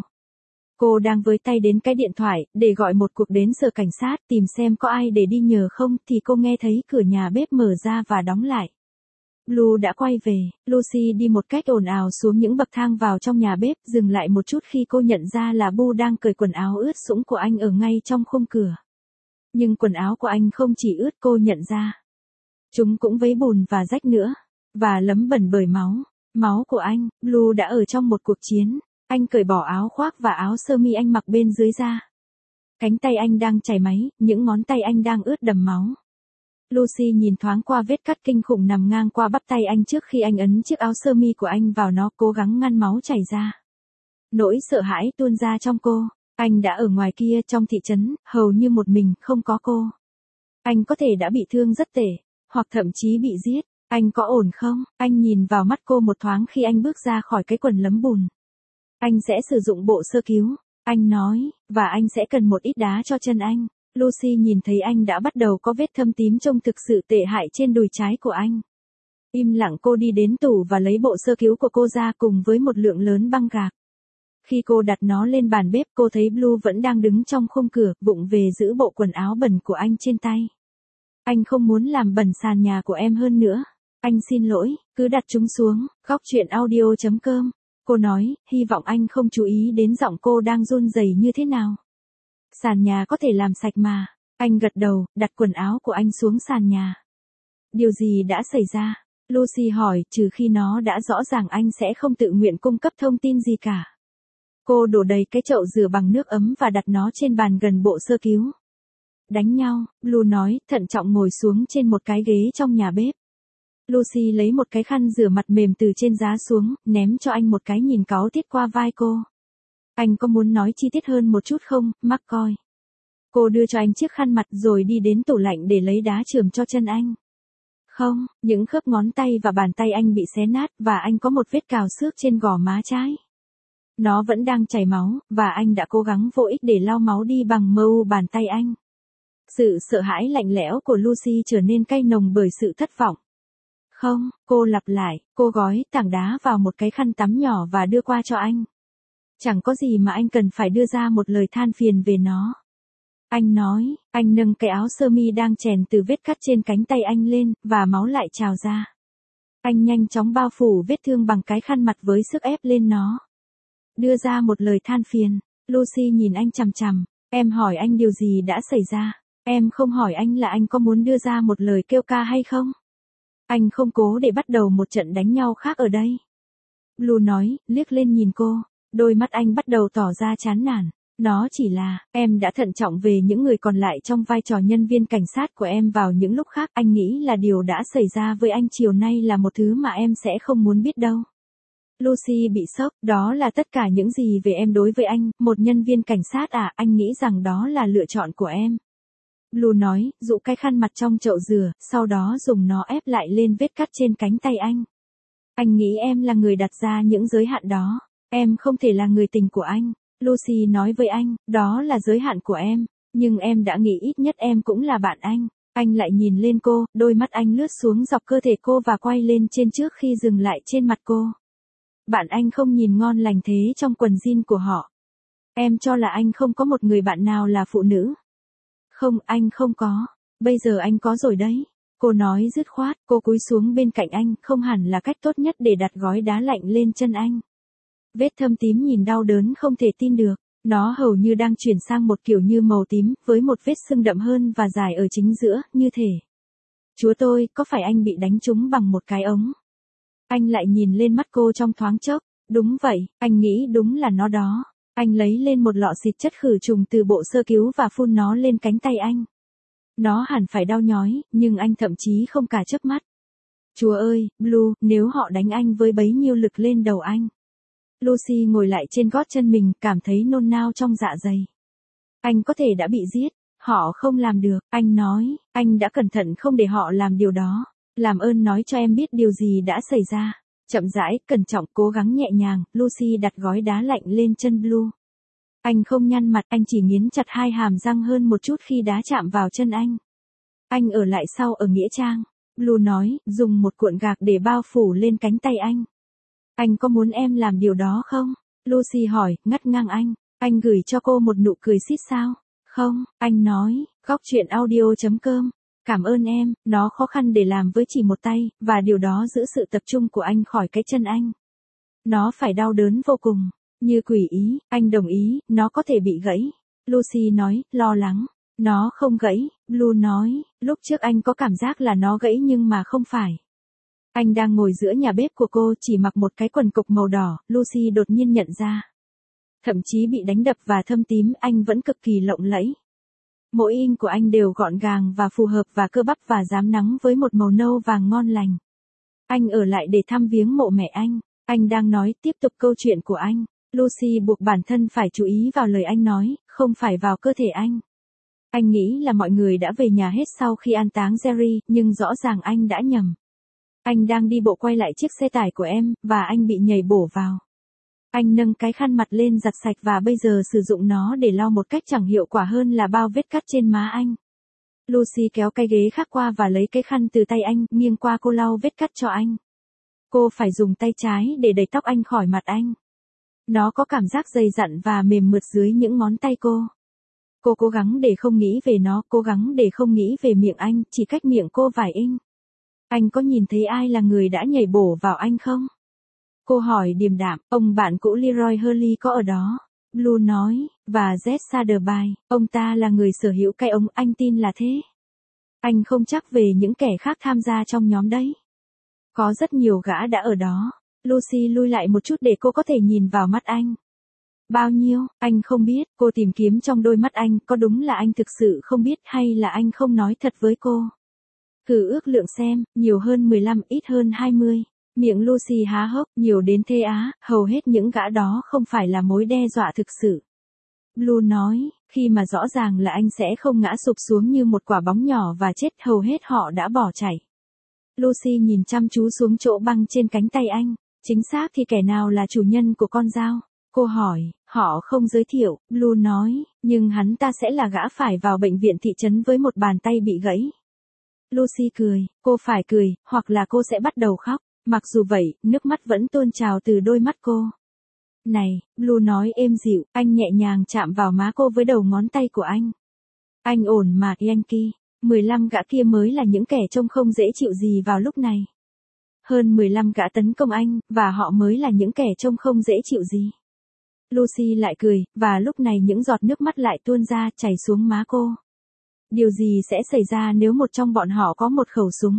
Cô đang với tay đến cái điện thoại, để gọi một cuộc đến sở cảnh sát tìm xem có ai để đi nhờ không, thì cô nghe thấy cửa nhà bếp mở ra và đóng lại. Blue đã quay về, Lucy đi một cách ồn ào xuống những bậc thang vào trong nhà bếp, dừng lại một chút khi cô nhận ra là Boo đang cởi quần áo ướt sũng của anh ở ngay trong khung cửa. Nhưng quần áo của anh không chỉ ướt, cô nhận ra. Chúng cũng vấy bùn và rách nữa, và lấm bẩn bởi máu. Máu của anh. Blue đã ở trong một cuộc chiến. Anh cởi bỏ áo khoác và áo sơ mi anh mặc bên dưới ra. Cánh tay anh đang chảy máy, những ngón tay anh đang ướt đẫm máu. Lucy nhìn thoáng qua vết cắt kinh khủng nằm ngang qua bắp tay anh trước khi anh ấn chiếc áo sơ mi của anh vào nó, cố gắng ngăn máu chảy ra. Nỗi sợ hãi tuôn ra trong cô. Anh đã ở ngoài kia trong thị trấn, hầu như một mình, không có cô. Anh có thể đã bị thương rất tệ, hoặc thậm chí bị giết. Anh có ổn không? Anh nhìn vào mắt cô một thoáng khi anh bước ra khỏi cái quần lấm bùn. Anh sẽ sử dụng bộ sơ cứu, anh nói, và anh sẽ cần một ít đá cho chân anh. Lucy nhìn thấy anh đã bắt đầu có vết thâm tím trông thực sự tệ hại trên đùi trái của anh. Im lặng cô đi đến tủ và lấy bộ sơ cứu của cô ra cùng với một lượng lớn băng gạc. Khi cô đặt nó lên bàn bếp, cô thấy Blue vẫn đang đứng trong khung cửa, vụng về giữ bộ quần áo bẩn của anh trên tay. Anh không muốn làm bẩn sàn nhà của em hơn nữa. Anh xin lỗi, cứ đặt chúng xuống. Góc truyện audio chấm com. Cô nói, hy vọng anh không chú ý đến giọng cô đang run rẩy như thế nào. Sàn nhà có thể làm sạch mà. Anh gật đầu, đặt quần áo của anh xuống sàn nhà. Điều gì đã xảy ra? Lucy hỏi, trừ khi nó đã rõ ràng anh sẽ không tự nguyện cung cấp thông tin gì cả. Cô đổ đầy cái chậu rửa bằng nước ấm và đặt nó trên bàn gần bộ sơ cứu. Đánh nhau, Blue nói, thận trọng ngồi xuống trên một cái ghế trong nhà bếp. Lucy lấy một cái khăn rửa mặt mềm từ trên giá xuống, ném cho anh một cái nhìn cáu tiết qua vai cô. Anh có muốn nói chi tiết hơn một chút không, McCoy? Cô đưa cho anh chiếc khăn mặt rồi đi đến tủ lạnh để lấy đá chườm cho chân anh. Không, những khớp ngón tay và bàn tay anh bị xé nát và anh có một vết cào xước trên gò má trái. Nó vẫn đang chảy máu, và anh đã cố gắng vô ích để lau máu đi bằng mờ u bàn tay anh. Sự sợ hãi lạnh lẽo của Lucy trở nên cay nồng bởi sự thất vọng. Không, cô lặp lại, cô gói tảng đá vào một cái khăn tắm nhỏ và đưa qua cho anh. Chẳng có gì mà anh cần phải đưa ra một lời than phiền về nó. Anh nói, anh nâng cái áo sơ mi đang chèn từ vết cắt trên cánh tay anh lên, và máu lại trào ra. Anh nhanh chóng bao phủ vết thương bằng cái khăn mặt với sức ép lên nó. Đưa ra một lời than phiền. Lucy nhìn anh chằm chằm. Em hỏi anh điều gì đã xảy ra. Em không hỏi anh là anh có muốn đưa ra một lời kêu ca hay không. Anh không cố để bắt đầu một trận đánh nhau khác ở đây. Blue nói, liếc lên nhìn cô. Đôi mắt anh bắt đầu tỏ ra chán nản. Nó chỉ là, em đã thận trọng về những người còn lại trong vai trò nhân viên cảnh sát của em vào những lúc khác. Anh nghĩ là điều đã xảy ra với anh chiều nay là một thứ mà em sẽ không muốn biết đâu. Lucy bị sốc, đó là tất cả những gì về em đối với anh, một nhân viên cảnh sát à, anh nghĩ rằng đó là lựa chọn của em. Blue nói, dụ cái khăn mặt trong chậu dừa, sau đó dùng nó ép lại lên vết cắt trên cánh tay anh. Anh nghĩ em là người đặt ra những giới hạn đó. Em không thể là người tình của anh. Lucy nói với anh, đó là giới hạn của em. Nhưng em đã nghĩ ít nhất em cũng là bạn anh. Anh lại nhìn lên cô, đôi mắt anh lướt xuống dọc cơ thể cô và quay lên trên trước khi dừng lại trên mặt cô. Bạn anh không nhìn ngon lành thế trong quần jean của họ. Em cho là anh không có một người bạn nào là phụ nữ. Không, anh không có. Bây giờ anh có rồi đấy. Cô nói dứt khoát, cô cúi xuống bên cạnh anh, không hẳn là cách tốt nhất để đặt gói đá lạnh lên chân anh. Vết thâm tím nhìn đau đớn không thể tin được. Nó hầu như đang chuyển sang một kiểu như màu tím, với một vết sưng đậm hơn và dài ở chính giữa, như thể. Chúa tôi, có phải anh bị đánh trúng bằng một cái ống? Anh lại nhìn lên mắt cô trong thoáng chốc. Đúng vậy, anh nghĩ đúng là nó đó. Anh lấy lên một lọ xịt chất khử trùng từ bộ sơ cứu và phun nó lên cánh tay anh. Nó hẳn phải đau nhói, nhưng anh thậm chí không cả chớp mắt. Chúa ơi, Blue, nếu họ đánh anh với bấy nhiêu lực lên đầu anh. Lucy ngồi lại trên gót chân mình, cảm thấy nôn nao trong dạ dày. Anh có thể đã bị giết. Họ không làm được, anh nói, anh đã cẩn thận không để họ làm điều đó. Làm ơn nói cho em biết điều gì đã xảy ra. Chậm rãi, cẩn trọng, cố gắng nhẹ nhàng, Lucy đặt gói đá lạnh lên chân Blue. Anh không nhăn mặt, anh chỉ nghiến chặt hai hàm răng hơn một chút khi đá chạm vào chân anh. Anh ở lại sau ở nghĩa trang. Blue nói, dùng một cuộn gạc để bao phủ lên cánh tay anh. Anh có muốn em làm điều đó không? Lucy hỏi, ngắt ngang anh. Anh gửi cho cô một nụ cười xít sao? Không, anh nói, góc chuyện audio chấm com. Cảm ơn em, nó khó khăn để làm với chỉ một tay, và điều đó giữ sự tập trung của anh khỏi cái chân anh. Nó phải đau đớn vô cùng. Như quỷ ý, anh đồng ý, nó có thể bị gãy. Lucy nói, lo lắng. Nó không gãy, Blue nói, lúc trước anh có cảm giác là nó gãy nhưng mà không phải. Anh đang ngồi giữa nhà bếp của cô, chỉ mặc một cái quần cộc màu đỏ, Lucy đột nhiên nhận ra. Thậm chí bị đánh đập và thâm tím, anh vẫn cực kỳ lộng lẫy. Mỗi inch của anh đều gọn gàng và phù hợp và cơ bắp và rám nắng với một màu nâu vàng ngon lành. Anh ở lại để thăm viếng mộ mẹ anh. Anh đang nói tiếp tục câu chuyện của anh. Lucy buộc bản thân phải chú ý vào lời anh nói, không phải vào cơ thể anh. Anh nghĩ là mọi người đã về nhà hết sau khi an táng Jerry, nhưng rõ ràng anh đã nhầm. Anh đang đi bộ quay lại chiếc xe tải của em, và anh bị nhảy bổ vào. Anh nâng cái khăn mặt lên giặt sạch và bây giờ sử dụng nó để lau một cách chẳng hiệu quả hơn là bao vết cắt trên má anh. Lucy kéo cái ghế khác qua và lấy cái khăn từ tay anh, nghiêng qua cô lau vết cắt cho anh. Cô phải dùng tay trái để đẩy tóc anh khỏi mặt anh. Nó có cảm giác dày dặn và mềm mượt dưới những ngón tay cô. Cô cố gắng để không nghĩ về nó, cố gắng để không nghĩ về miệng anh, chỉ cách miệng cô vài inch. Anh có nhìn thấy ai là người đã nhảy bổ vào anh không? Cô hỏi điềm đạm, ông bạn cũ Leroy Hurley có ở đó. Blue nói, và Jed Satterby, ông ta là người sở hữu cái ống, anh tin là thế. Anh không chắc về những kẻ khác tham gia trong nhóm đấy. Có rất nhiều gã đã ở đó. Lucy lui lại một chút để cô có thể nhìn vào mắt anh. Bao nhiêu, anh không biết, cô tìm kiếm trong đôi mắt anh, có đúng là anh thực sự không biết hay là anh không nói thật với cô. Thử ước lượng xem, nhiều hơn mười lăm, ít hơn hai mươi. Miệng Lucy há hốc, nhiều đến thế á, hầu hết những gã đó không phải là mối đe dọa thực sự. Blue nói, khi mà rõ ràng là anh sẽ không ngã sụp xuống như một quả bóng nhỏ và chết, hầu hết họ đã bỏ chạy. Lucy nhìn chăm chú xuống chỗ băng trên cánh tay anh. Chính xác thì kẻ nào là chủ nhân của con dao? Cô hỏi, họ không giới thiệu, Blue nói, nhưng hắn ta sẽ là gã phải vào bệnh viện thị trấn với một bàn tay bị gãy. Lucy cười, cô phải cười, hoặc là cô sẽ bắt đầu khóc. Mặc dù vậy, nước mắt vẫn tuôn trào từ đôi mắt cô. Này, Blue nói êm dịu, anh nhẹ nhàng chạm vào má cô với đầu ngón tay của anh. Anh ổn mà Yankee, mười lăm gã kia mới là những kẻ trông không dễ chịu gì vào lúc này. Hơn mười lăm gã tấn công anh, và họ mới là những kẻ trông không dễ chịu gì. Lucy lại cười, và lúc này những giọt nước mắt lại tuôn ra, chảy xuống má cô. Điều gì sẽ xảy ra nếu một trong bọn họ có một khẩu súng?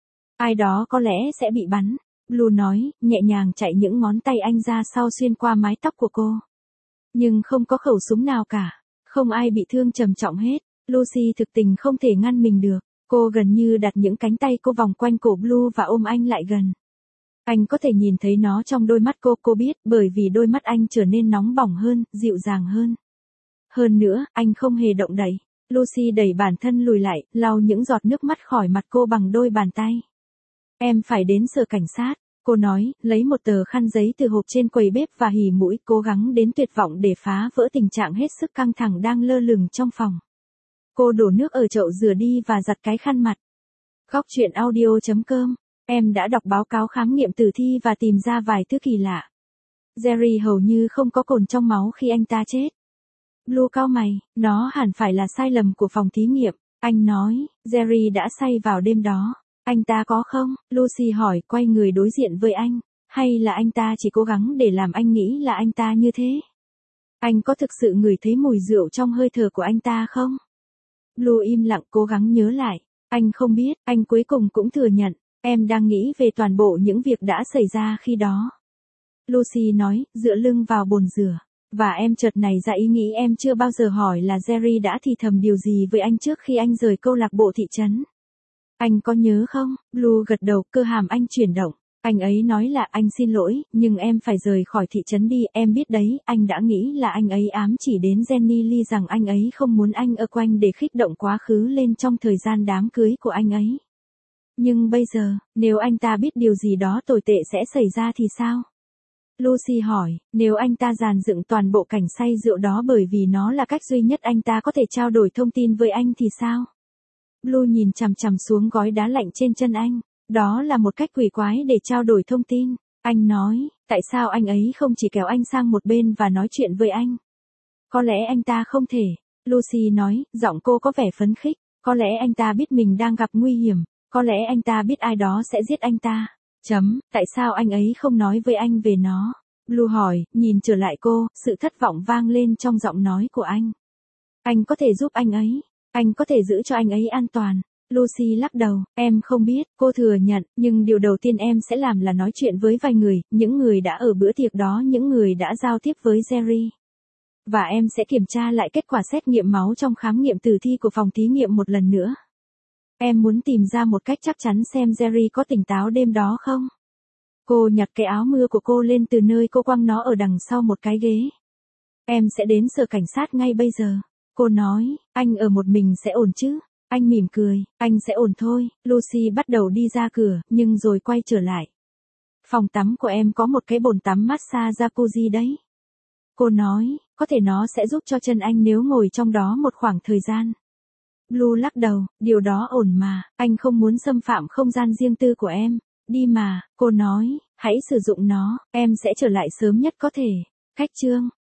Ai đó có lẽ sẽ bị bắn. Blue nói, nhẹ nhàng chạy những ngón tay anh ra sau xuyên qua mái tóc của cô. Nhưng không có khẩu súng nào cả. Không ai bị thương trầm trọng hết. Lucy thực tình không thể ngăn mình được. Cô gần như đặt những cánh tay cô vòng quanh cổ Blue và ôm anh lại gần. Anh có thể nhìn thấy nó trong đôi mắt cô, cô biết, bởi vì đôi mắt anh trở nên nóng bỏng hơn, dịu dàng hơn. Hơn nữa, anh không hề động đậy. Lucy đẩy bản thân lùi lại, lau những giọt nước mắt khỏi mặt cô bằng đôi bàn tay. Em phải đến sở cảnh sát, cô nói, lấy một tờ khăn giấy từ hộp trên quầy bếp và hì mũi, cố gắng đến tuyệt vọng để phá vỡ tình trạng hết sức căng thẳng đang lơ lửng trong phòng. Cô đổ nước ở chậu rửa đi và giặt cái khăn mặt. Góc truyện audio chấm com. Em đã đọc báo cáo khám nghiệm tử thi và tìm ra vài thứ kỳ lạ. Jerry hầu như không có cồn trong máu khi anh ta chết. Blue cau mày, nó hẳn phải là sai lầm của phòng thí nghiệm. Anh nói, Jerry đã say vào đêm đó. Anh ta có không? Lucy hỏi, quay người đối diện với anh. Hay là anh ta chỉ cố gắng để làm anh nghĩ là anh ta như thế? Anh có thực sự ngửi thấy mùi rượu trong hơi thở của anh ta không? Blue im lặng cố gắng nhớ lại. Anh không biết, anh cuối cùng cũng thừa nhận. Em đang nghĩ về toàn bộ những việc đã xảy ra khi đó. Lucy nói, dựa lưng vào bồn rửa. Và em chợt nảy ra ý nghĩ em chưa bao giờ hỏi là Jerry đã thì thầm điều gì với anh trước khi anh rời câu lạc bộ thị trấn. Anh có nhớ không? Blue gật đầu, cơ hàm anh chuyển động. Anh ấy nói là anh xin lỗi, nhưng em phải rời khỏi thị trấn đi, em biết đấy, anh đã nghĩ là anh ấy ám chỉ đến Jenny Lee rằng anh ấy không muốn anh ở quanh để khích động quá khứ lên trong thời gian đám cưới của anh ấy. Nhưng bây giờ, nếu anh ta biết điều gì đó tồi tệ sẽ xảy ra thì sao? Lucy hỏi, nếu anh ta dàn dựng toàn bộ cảnh say rượu đó bởi vì nó là cách duy nhất anh ta có thể trao đổi thông tin với anh thì sao? Blue nhìn chằm chằm xuống gói đá lạnh trên chân anh. Đó là một cách quỷ quái để trao đổi thông tin. Anh nói, tại sao anh ấy không chỉ kéo anh sang một bên và nói chuyện với anh? Có lẽ anh ta không thể. Lucy nói, giọng cô có vẻ phấn khích. Có lẽ anh ta biết mình đang gặp nguy hiểm. Có lẽ anh ta biết ai đó sẽ giết anh ta. Chấm, tại sao anh ấy không nói với anh về nó? Blue hỏi, nhìn trở lại cô, sự thất vọng vang lên trong giọng nói của anh. Anh có thể giúp anh ấy. Anh có thể giữ cho anh ấy an toàn. Lucy lắc đầu, em không biết, cô thừa nhận, nhưng điều đầu tiên em sẽ làm là nói chuyện với vài người, những người đã ở bữa tiệc đó, những người đã giao tiếp với Jerry. Và em sẽ kiểm tra lại kết quả xét nghiệm máu trong khám nghiệm tử thi của phòng thí nghiệm một lần nữa. Em muốn tìm ra một cách chắc chắn xem Jerry có tỉnh táo đêm đó không? Cô nhặt cái áo mưa của cô lên từ nơi cô quăng nó ở đằng sau một cái ghế. Em sẽ đến sở cảnh sát ngay bây giờ. Cô nói, anh ở một mình sẽ ổn chứ? Anh mỉm cười, anh sẽ ổn thôi. Lucy bắt đầu đi ra cửa, nhưng rồi quay trở lại. Phòng tắm của em có một cái bồn tắm massage jacuzzi đấy. Cô nói, có thể nó sẽ giúp cho chân anh nếu ngồi trong đó một khoảng thời gian. Blue lắc đầu, điều đó ổn mà, anh không muốn xâm phạm không gian riêng tư của em. Đi mà, cô nói, hãy sử dụng nó, em sẽ trở lại sớm nhất có thể. Khách trương.